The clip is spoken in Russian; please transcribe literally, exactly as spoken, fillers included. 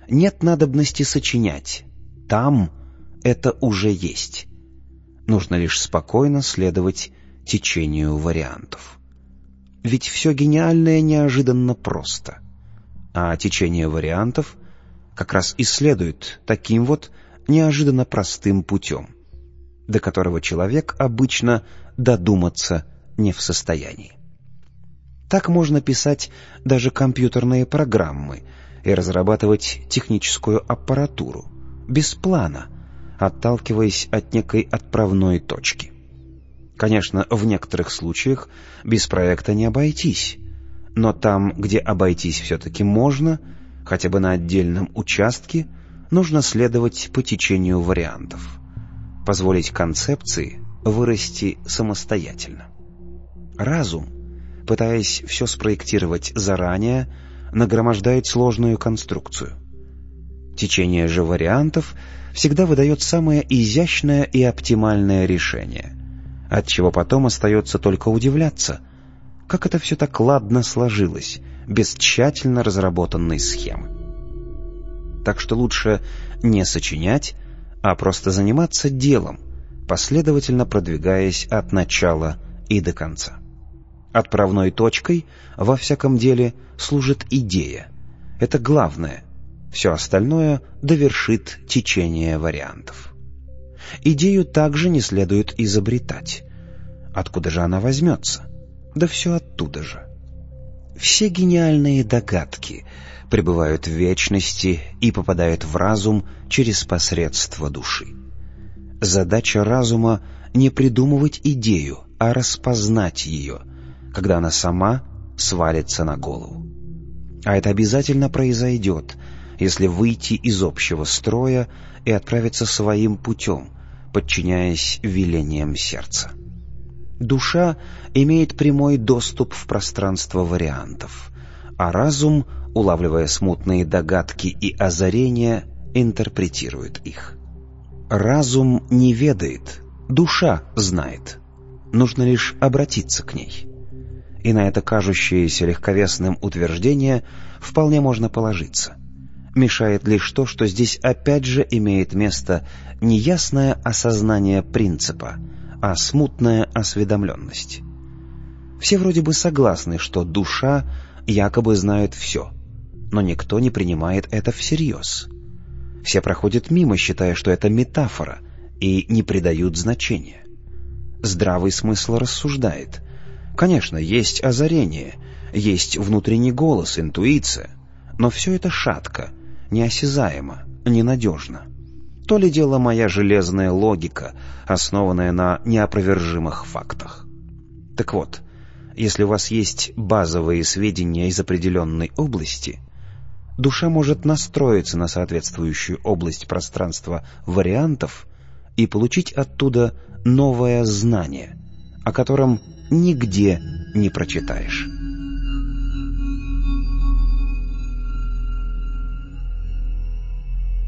Нет надобности сочинять. Там это уже есть. Нужно лишь спокойно следовать течению вариантов. Ведь все гениальное неожиданно просто. А течение вариантов как раз и следует таким вот неожиданно простым путем, до которого человек обычно додуматься не в состоянии. Так можно писать даже компьютерные программы и разрабатывать техническую аппаратуру без плана, отталкиваясь от некой отправной точки. Конечно, в некоторых случаях без проекта не обойтись, но там, где обойтись все-таки можно, хотя бы на отдельном участке, нужно следовать по течению вариантов, позволить концепции вырасти самостоятельно. Разум, пытаясь все спроектировать заранее, нагромождает сложную конструкцию. Течение же вариантов всегда выдает самое изящное и оптимальное решение, от чего потом остается только удивляться, как это все так ладно сложилось, без тщательно разработанной схемы. Так что лучше не сочинять, а просто заниматься делом, последовательно продвигаясь от начала и до конца. Отправной точкой во всяком деле служит идея. Это главное. Все остальное довершит течение вариантов. Идею также не следует изобретать. Откуда же она возьмется? Да все оттуда же. Все гениальные догадки пребывают в вечности и попадают в разум через посредство души. Задача разума не придумывать идею, а распознать ее, когда она сама свалится на голову. А это обязательно произойдет, если выйти из общего строя и отправиться своим путем, подчиняясь велениям сердца. Душа имеет прямой доступ в пространство вариантов, а разум, улавливая смутные догадки и озарения, интерпретирует их. Разум не ведает, душа знает. Нужно лишь обратиться к ней. И на это кажущееся легковесным утверждение вполне можно положиться. Мешает лишь то, что здесь опять же имеет место не ясное осознание принципа, а смутная осведомленность. Все вроде бы согласны, что душа якобы знает все, но никто не принимает это всерьез. Все проходят мимо, считая, что это метафора, и не придают значения. Здравый смысл рассуждает. Конечно, есть озарение, есть внутренний голос, интуиция, но все это шатко, неосязаемо, ненадежно. То ли дело моя железная логика, основанная на неопровержимых фактах. Так вот, если у вас есть базовые сведения из определенной области, душа может настроиться на соответствующую область пространства вариантов и получить оттуда новое знание, о котором нигде не прочитаешь.